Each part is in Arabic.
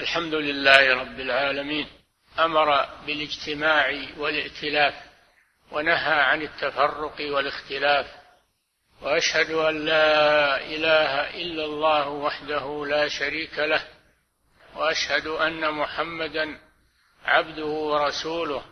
الحمد لله رب العالمين، أمر بالاجتماع والائتلاف ونهى عن التفرق والاختلاف، وأشهد أن لا إله إلا الله وحده لا شريك له، وأشهد أن محمدا عبده ورسوله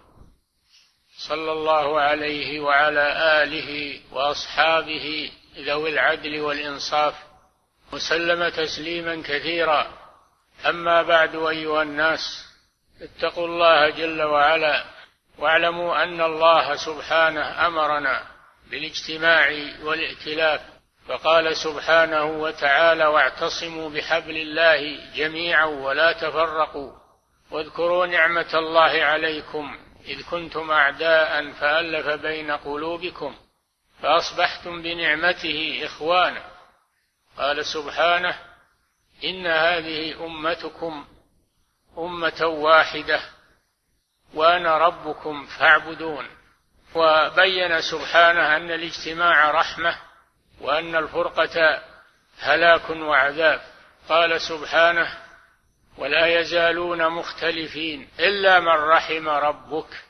صلى الله عليه وعلى آله وأصحابه ذوي العدل والإنصاف وسلم تسليما كثيرا. أما بعد، أيها الناس، اتقوا الله جل وعلا، واعلموا أن الله سبحانه أمرنا بالاجتماع والائتلاف، فقال سبحانه وتعالى: واعتصموا بحبل الله جميعا ولا تفرقوا، واذكروا نعمة الله عليكم إذ كنتم أعداء فألف بين قلوبكم فأصبحتم بنعمته إخوانا. قال سبحانه: إن هذه أمتكم أمة واحدة وأنا ربكم فاعبدون. وبين سبحانه أن الاجتماع رحمة وأن الفرقة هلاك وعذاب. قال سبحانه: ولا يزالون مختلفين إلا من رحم ربك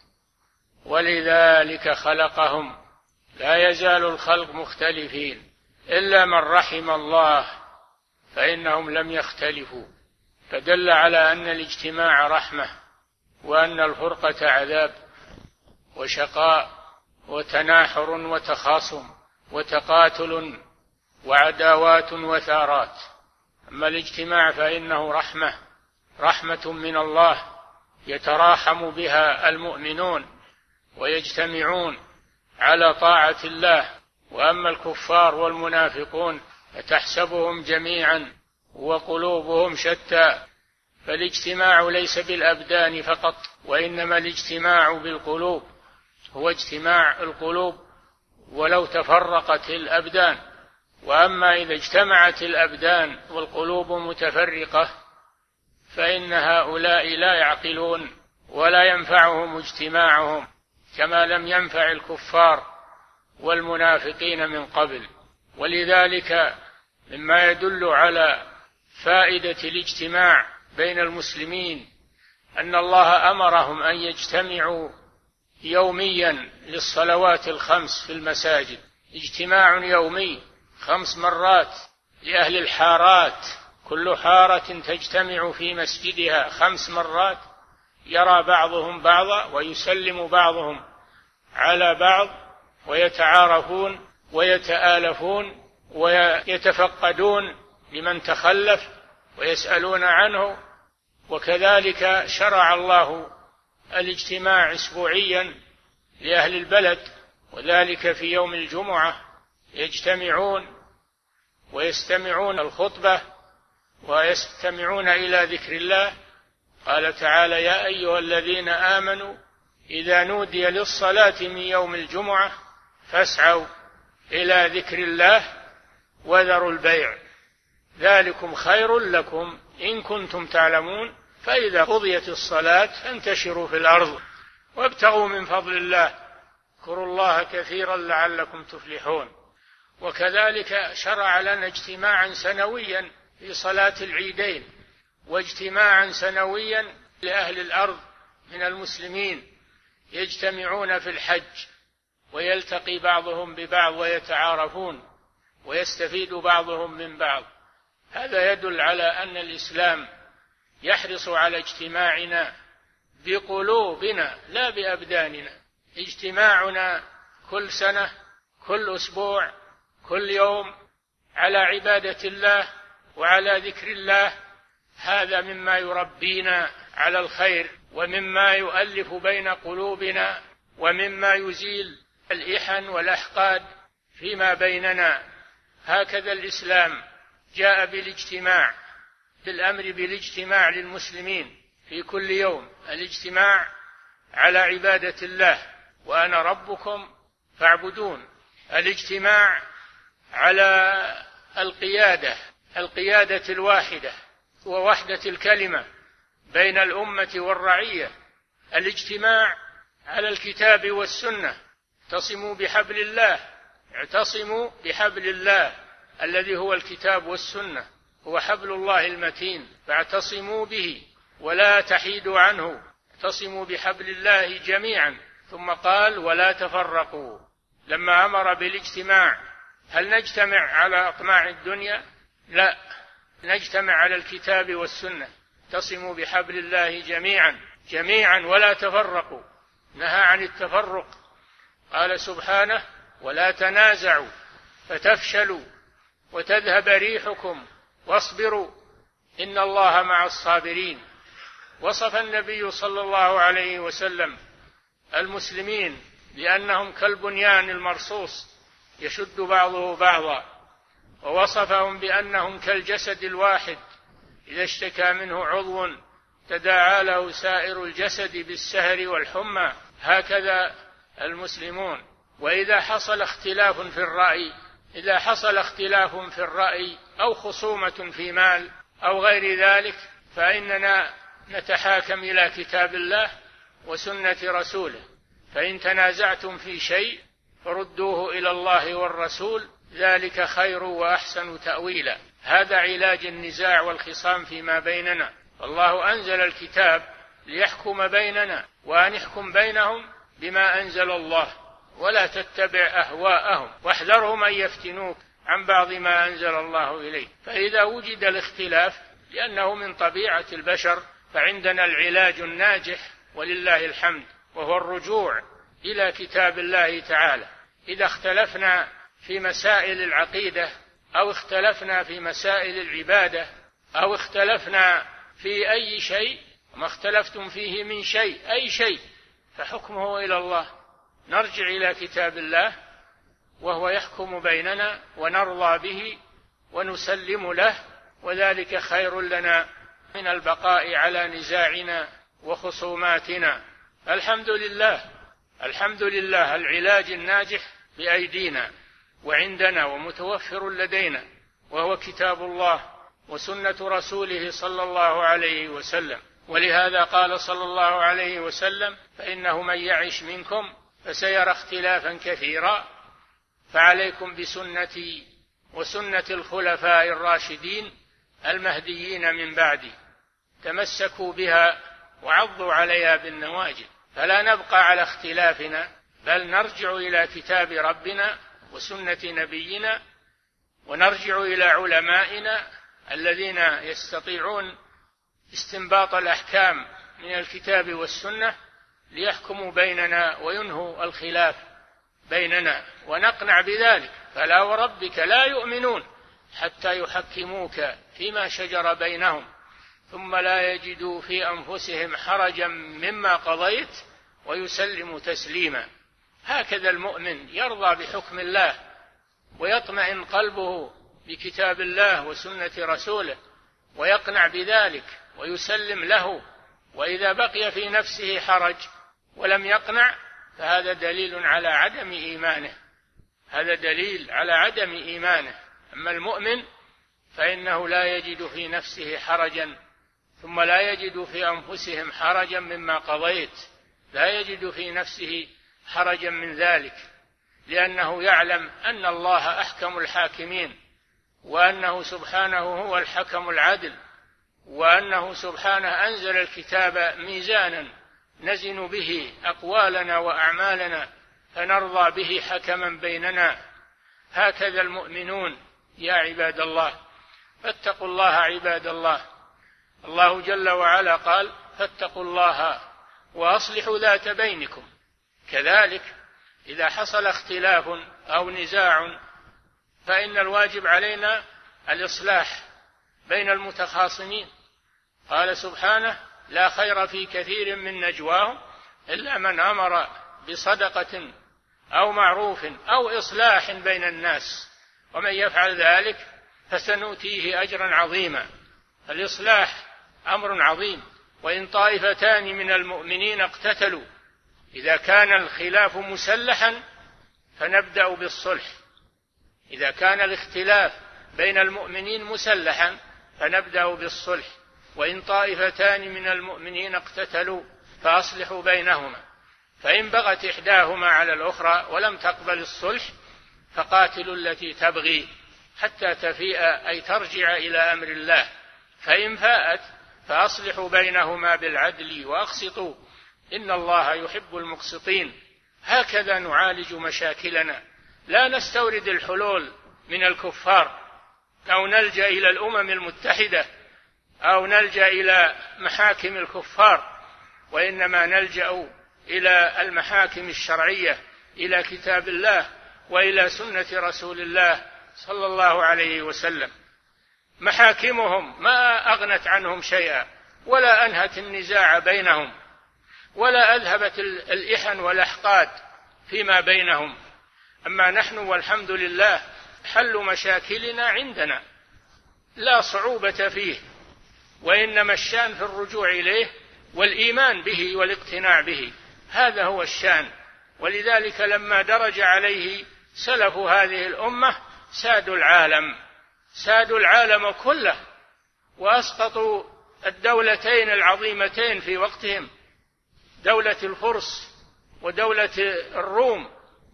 ولذلك خلقهم. لا يزال الخلق مختلفين إلا من رحم الله فإنهم لم يختلفوا، فدل على أن الاجتماع رحمة وأن الفرقة عذاب وشقاء وتناحر وتخاصم وتقاتل وعداوات وثارات. أما الاجتماع فإنه رحمة من الله يتراحم بها المؤمنون ويجتمعون على طاعة الله. وأما الكفار والمنافقون فتحسبهم جميعا وقلوبهم شتى، فالاجتماع ليس بالأبدان فقط، وإنما الاجتماع بالقلوب هو اجتماع القلوب ولو تفرقت الأبدان. وأما إذا اجتمعت الأبدان والقلوب متفرقة فإن هؤلاء لا يعقلون ولا ينفعهم اجتماعهم كما لم ينفع الكفار والمنافقين من قبل. ولذلك مما يدل على فائدة الاجتماع بين المسلمين أن الله أمرهم أن يجتمعوا يوميا للصلوات الخمس في المساجد، اجتماع يومي 5 مرات لأهل الحارات، كل حارة تجتمع في مسجدها 5 مرات، يرى بعضهم بعضا ويسلم بعضهم على بعض ويتعارفون ويتآلفون ويتفقدون لمن تخلف ويسألون عنه. وكذلك شرع الله الاجتماع أسبوعيا لأهل البلد، وذلك في يوم الجمعة يجتمعون ويستمعون الخطبة ويستمعون إلى ذكر الله. قال تعالى: يا أيها الذين آمنوا إذا نودي للصلاة من يوم الجمعة فاسعوا إلى ذكر الله وذروا البيع ذلكم خير لكم إن كنتم تعلمون، فإذا قضيت الصلاة فانتشروا في الأرض وابتغوا من فضل الله اذكروا الله كثيرا لعلكم تفلحون. وكذلك شرع لنا اجتماعا سنويا في صلاة العيدين، واجتماعا سنويا لأهل الأرض من المسلمين يجتمعون في الحج ويلتقي بعضهم ببعض ويتعارفون ويستفيد بعضهم من بعض. هذا يدل على أن الإسلام يحرص على اجتماعنا بقلوبنا لا بأبداننا. اجتماعنا كل سنة، كل أسبوع، كل يوم على عبادة الله وعلى ذكر الله، هذا مما يربينا على الخير ومما يؤلف بين قلوبنا ومما يزيل الإحن والأحقاد فيما بيننا. هكذا الإسلام جاء بالاجتماع، بالأمر بالاجتماع للمسلمين في كل يوم، الاجتماع على عبادة الله وأنا ربكم فاعبدون، الاجتماع على القيادة الواحدة ووحدة الكلمة بين الأمة والرعية، الاجتماع على الكتاب والسنة. اعتصموا بحبل الله الذي هو الكتاب والسنة، هو حبل الله المتين، فاعتصموا به ولا تحيدوا عنه، اعتصموا بحبل الله جميعا. ثم قال ولا تفرقوا. لما أمر بالاجتماع، هل نجتمع على أطماع الدنيا؟ لا، نجتمع على الكتاب والسنة. اعتصموا بحبل الله جميعا ولا تفرقوا. نهى عن التفرق، قال سبحانه ولا تنازعوا فتفشلوا وتذهب ريحكم واصبروا إن الله مع الصابرين. وصف النبي صلى الله عليه وسلم المسلمين بأنهم كالبنيان المرصوص يشد بعضه بعضا، ووصفهم بأنهم كالجسد الواحد إذا اشتكى منه عضو تداعى له سائر الجسد بالسهر والحمى. هكذا المسلمون. وإذا حصل اختلاف في الرأي أو خصومة في مال أو غير ذلك، فإننا نتحاكم إلى كتاب الله وسنة رسوله. فإن تنازعتم في شيء فردوه إلى الله والرسول، ذلك خير وأحسن تأويلا. هذا علاج النزاع والخصام فيما بيننا. الله أنزل الكتاب ليحكم بيننا، وأن يحكم بينهم بما أنزل الله، ولا تتبع أهواءهم واحذرهم أن يفتنوك عن بعض ما أنزل الله إليك. فإذا وجد الاختلاف لأنه من طبيعة البشر، فعندنا العلاج الناجح ولله الحمد، وهو الرجوع إلى كتاب الله تعالى. إذا اختلفنا في مسائل العقيدة أو اختلفنا في مسائل العبادة أو اختلفنا في أي شيء، ما اختلفتم فيه من شيء أي شيء فحكمه إلى الله. نرجع إلى كتاب الله وهو يحكم بيننا ونرضى به ونسلم له، وذلك خير لنا من البقاء على نزاعنا وخصوماتنا. الحمد لله العلاج الناجح بأيدينا وعندنا ومتوفر لدينا، وهو كتاب الله وسنة رسوله صلى الله عليه وسلم. ولهذا قال صلى الله عليه وسلم فإنه من يعش منكم فسيرى اختلافا كثيرا، فعليكم بسنتي وسنة الخلفاء الراشدين المهديين من بعدي، تمسكوا بها وعضوا عليها بالنواجذ. فلا نبقى على اختلافنا، بل نرجع إلى كتاب ربنا وسنة نبينا، ونرجع إلى علمائنا الذين يستطيعون استنباط الأحكام من الكتاب والسنة ليحكموا بيننا وينهوا الخلاف بيننا، ونقنع بذلك. فلا وربك لا يؤمنون حتى يحكموك فيما شجر بينهم ثم لا يجدوا في أنفسهم حرجا مما قضيت ويسلموا تسليما. هكذا المؤمن يرضى بحكم الله ويطمئن قلبه بكتاب الله وسنة رسوله ويقنع بذلك ويسلم له. وإذا بقي في نفسه حرج ولم يقنع فهذا دليل على عدم إيمانه، هذا دليل على عدم إيمانه. أما المؤمن فإنه لا يجد في نفسه حرجا، ثم لا يجد في أنفسهم حرجا مما قضيت، لا يجد في نفسه حرجا من ذلك، لأنه يعلم أن الله أحكم الحاكمين، وأنه سبحانه هو الحكم العدل، وأنه سبحانه أنزل الكتاب ميزانا نزن به أقوالنا وأعمالنا فنرضى به حكما بيننا. هكذا المؤمنون يا عباد الله، فاتقوا الله عباد الله. الله جل وعلا قال فاتقوا الله وأصلحوا ذات بينكم. كذلك إذا حصل اختلاف أو نزاع فإن الواجب علينا الإصلاح بين المتخاصمين. قال سبحانه لا خير في كثير من نجواهم إلا من أمر بصدقة أو معروف أو إصلاح بين الناس، ومن يفعل ذلك فسنؤتيه أجرا عظيما. الإصلاح أمر عظيم. وإن طائفتان من المؤمنين اقتتلوا، إذا كان الخلاف مسلحا فنبدأ بالصلح. إذا كان الاختلاف بين المؤمنين مسلحا فنبدأ بالصلح. وإن طائفتان من المؤمنين اقتتلوا فأصلحوا بينهما، فإن بغت إحداهما على الأخرى ولم تقبل الصلح فقاتلوا التي تبغي حتى تفيء أي ترجع إلى أمر الله، فإن فاءت فأصلحوا بينهما بالعدل وأقسطوا إن الله يحب المقسطين. هكذا نعالج مشاكلنا، لا نستورد الحلول من الكفار أو نلجأ إلى الأمم المتحدة أو نلجأ إلى محاكم الكفار، وإنما نلجأ إلى المحاكم الشرعية، إلى كتاب الله وإلى سنة رسول الله صلى الله عليه وسلم. محاكمهم ما أغنت عنهم شيئا ولا أنهت النزاع بينهم ولا أذهبت الإحن والأحقاد فيما بينهم. أما نحن والحمد لله حل مشاكلنا عندنا لا صعوبة فيه، وإنما الشأن في الرجوع إليه والإيمان به والاقتناع به، هذا هو الشأن. ولذلك لما درج عليه سلف هذه الأمة سادوا العالم كله وأسقطوا الدولتين العظيمتين في وقتهم، دولة الفرس ودولة الروم،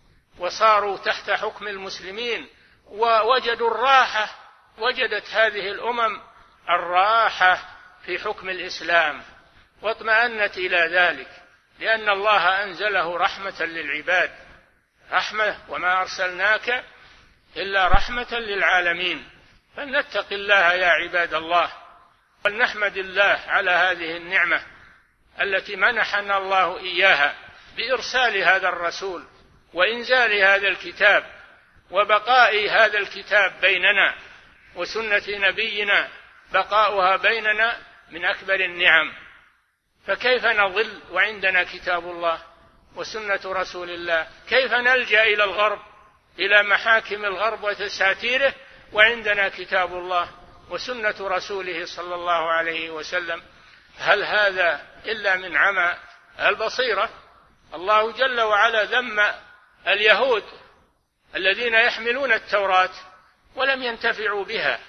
وصاروا تحت حكم المسلمين ووجدوا الراحة. وجدت هذه الأمم الراحة في حكم الإسلام واطمأنت إلى ذلك، لأن الله أنزله رحمة للعباد، رحمة، وما أرسلناك إلا رحمة للعالمين. فلنتق الله يا عباد الله، ولنحمد الله على هذه النعمة التي منحنا الله إياها بإرسال هذا الرسول وإنزال هذا الكتاب وبقاء هذا الكتاب بيننا، وسنة نبينا بقاؤها بيننا من أكبر النعم. فكيف نضل وعندنا كتاب الله وسنة رسول الله؟ كيف نلجأ إلى الغرب، إلى محاكم الغرب وتساتيره، وعندنا كتاب الله وسنة رسوله صلى الله عليه وسلم؟ هل هذا إلا من عمى البصيرة؟ الله جل وعلا ذم اليهود الذين يحملون التوراة ولم ينتفعوا بها.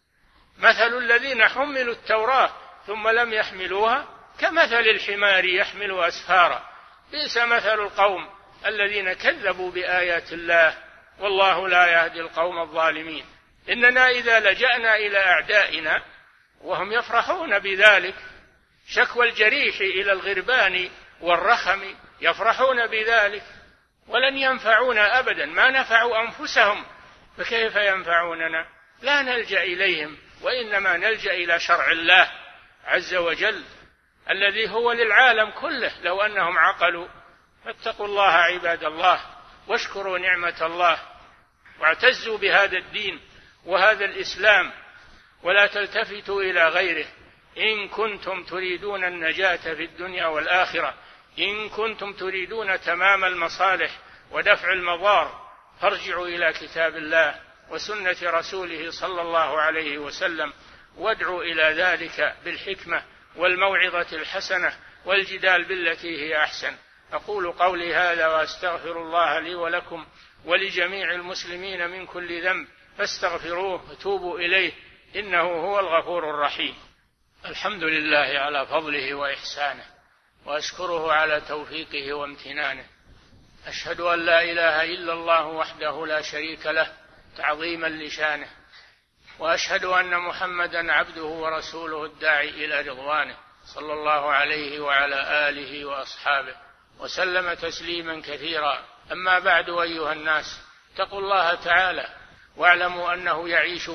مثل الذين حملوا التوراة ثم لم يحملوها كمثل الحمار يحمل أسفارا، بئس مثل القوم الذين كذبوا بآيات الله والله لا يهدي القوم الظالمين. إننا إذا لجأنا إلى أعدائنا وهم يفرحون بذلك، شكوى الجريح إلى الغربان والرخم، يفرحون بذلك ولن ينفعونا أبدا، ما نفعوا أنفسهم فكيف ينفعوننا؟ لا نلجأ إليهم، وإنما نلجأ إلى شرع الله عز وجل الذي هو للعالم كله لو أنهم عقلوا. فاتقوا الله عباد الله واشكروا نعمة الله واعتزوا بهذا الدين وهذا الإسلام، ولا تلتفتوا إلى غيره إن كنتم تريدون النجاة في الدنيا والآخرة، إن كنتم تريدون تمام المصالح ودفع المضار، فارجعوا إلى كتاب الله وسنة رسوله صلى الله عليه وسلم، وادعوا إلى ذلك بالحكمة والموعظة الحسنة والجدال بالتي هي أحسن. أقول قولي هذا وأستغفر الله لي ولكم ولجميع المسلمين من كل ذنب، فاستغفروه وتوبوا إليه إنه هو الغفور الرحيم. الحمد لله على فضله وإحسانه، وأشكره على توفيقه وامتنانه. أشهد أن لا إله إلا الله وحده لا شريك له تعظيما لشانه، وأشهد أن محمدا عبده ورسوله الداعي إلى رضوانه صلى الله عليه وعلى آله وأصحابه وسلم تسليما كثيرا. أما بعد، أيها الناس، اتقوا الله تعالى واعلموا أنه يعيش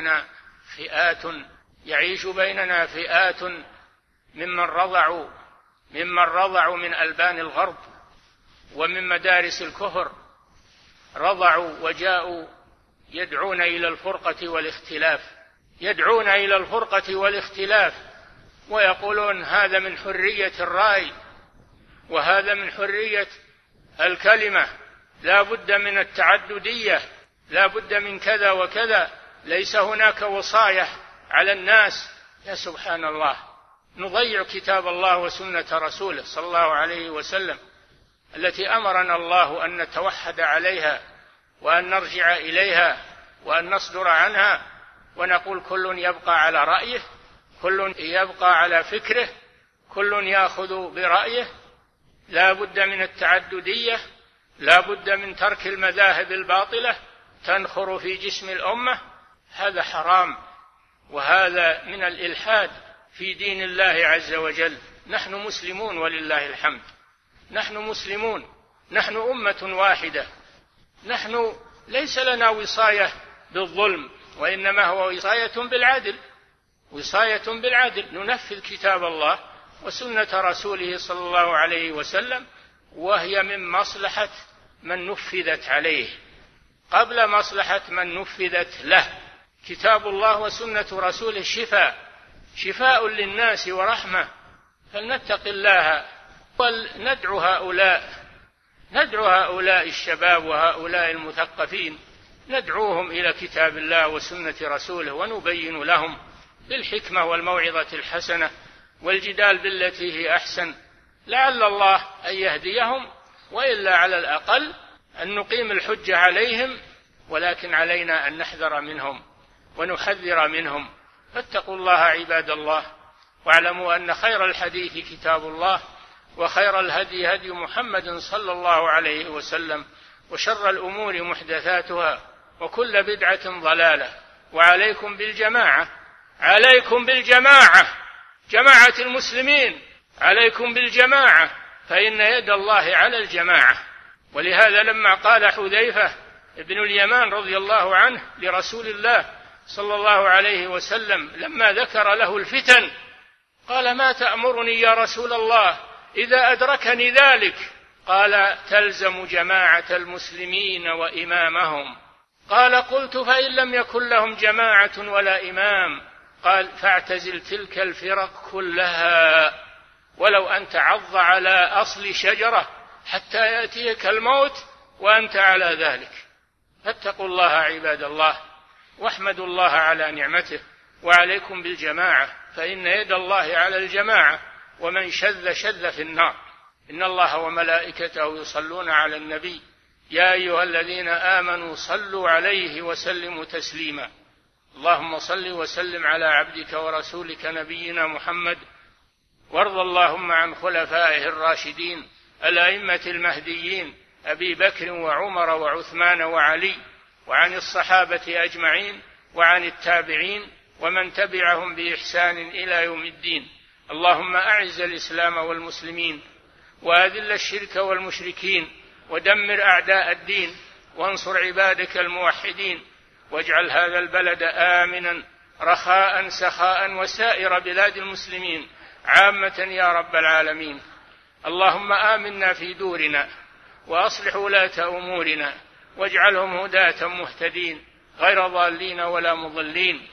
بيننا فئات ممن رضعوا من ألبان الغرب ومن مدارس الكفر، رضعوا وجاءوا يدعون إلى الفرقة والاختلاف، ويقولون هذا من حرية الرأي وهذا من حرية الكلمة، لا بد من التعددية، لا بد من كذا وكذا، ليس هناك وصاية على الناس. يا سبحان الله، نضيع كتاب الله وسنة رسوله صلى الله عليه وسلم التي أمرنا الله أن نتوحد عليها وأن نرجع إليها وأن نصدر عنها، ونقول كل يبقى على رأيه، كل يبقى على فكره، كل يأخذ برأيه. لا بد من التعددية، لا بد من ترك المذاهب الباطلة تنخر في جسم الأمة. هذا حرام، وهذا من الإلحاد في دين الله عز وجل. نحن مسلمون ولله الحمد، نحن مسلمون، نحن أمة واحدة، نحن ليس لنا وصاية بالظلم، وإنما هو وصاية بالعدل، ننفذ كتاب الله وسنة رسوله صلى الله عليه وسلم، وهي من مصلحة من نفذت عليه قبل مصلحة من نفذت له. كتاب الله وسنة رسوله شفاء للناس ورحمة، فلنتق الله وندعو هؤلاء الشباب وهؤلاء المثقفين، ندعوهم إلى كتاب الله وسنة رسوله، ونبين لهم بالحكمة والموعظة الحسنة والجدال بالتي هي أحسن، لعل الله أن يهديهم، وإلا على الأقل أن نقيم الحجة عليهم، ولكن علينا أن نحذر منهم ونحذر منهم. فاتقوا الله عباد الله، واعلموا أن خير الحديث كتاب الله، وخير الهدي هدي محمد صلى الله عليه وسلم، وشر الأمور محدثاتها، وكل بدعة ضلالة. وعليكم بالجماعة، جماعة المسلمين، عليكم بالجماعة، فإن يد الله على الجماعة. ولهذا لما قال حذيفة ابن اليمان رضي الله عنه لرسول الله صلى الله عليه وسلم لما ذكر له الفتن، قال: ما تأمرني يا رسول الله إذا أدركني ذلك؟ قال: تلزم جماعة المسلمين وإمامهم. قال: قلت: فإن لم يكن لهم جماعة ولا إمام؟ قال: فاعتزل تلك الفرق كلها، ولو أن تعض على أصل شجرة حتى يأتيك الموت وأنت على ذلك. فاتقوا الله عباد الله، واحمدوا الله على نعمته، وعليكم بالجماعة، فإن يد الله على الجماعة، ومن شذ في النار. إن الله وملائكته يصلون على النبي، يا أيها الذين آمنوا صلوا عليه وسلموا تسليما. اللهم صل وسلم على عبدك ورسولك نبينا محمد، وارض اللهم عن خلفائه الراشدين الأئمة المهديين أبي بكر وعمر وعثمان وعلي، وعن الصحابة أجمعين، وعن التابعين ومن تبعهم بإحسان إلى يوم الدين. اللهم أعز الإسلام والمسلمين، وأذل الشرك والمشركين، ودمر أعداء الدين، وانصر عبادك الموحدين، واجعل هذا البلد آمنا رخاء سخاء، وسائر بلاد المسلمين عامة يا رب العالمين. اللهم آمنا في دورنا، وأصلح ولاة أمورنا، واجعلهم هداة مهتدين غير ضالين ولا مضلين.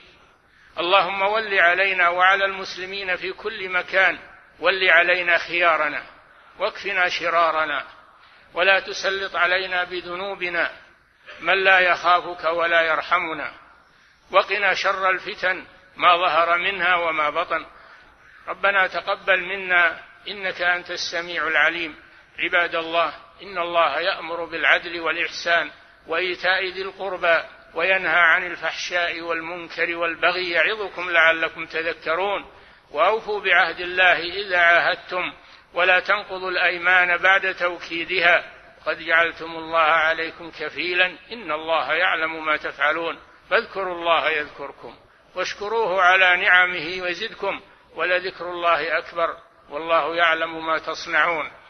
اللهم ول علينا وعلى المسلمين في كل مكان، ول علينا خيارنا واكفنا شرارنا، ولا تسلط علينا بذنوبنا من لا يخافك ولا يرحمنا، وقنا شر الفتن ما ظهر منها وما بطن. ربنا تقبل منا إنك أنت السميع العليم. عباد الله، إن الله يأمر بالعدل والإحسان وإيتاء ذي القربى، وينهى عن الفحشاء والمنكر والبغي، يعظكم لعلكم تذكرون. وأوفوا بعهد الله إذا عاهدتم، ولا تنقضوا الأيمان بعد توكيدها، قد جعلتم الله عليكم كفيلا، إن الله يعلم ما تفعلون. فاذكروا الله يذكركم، واشكروه على نعمه وزدكم، ولذكر الله أكبر، والله يعلم ما تصنعون.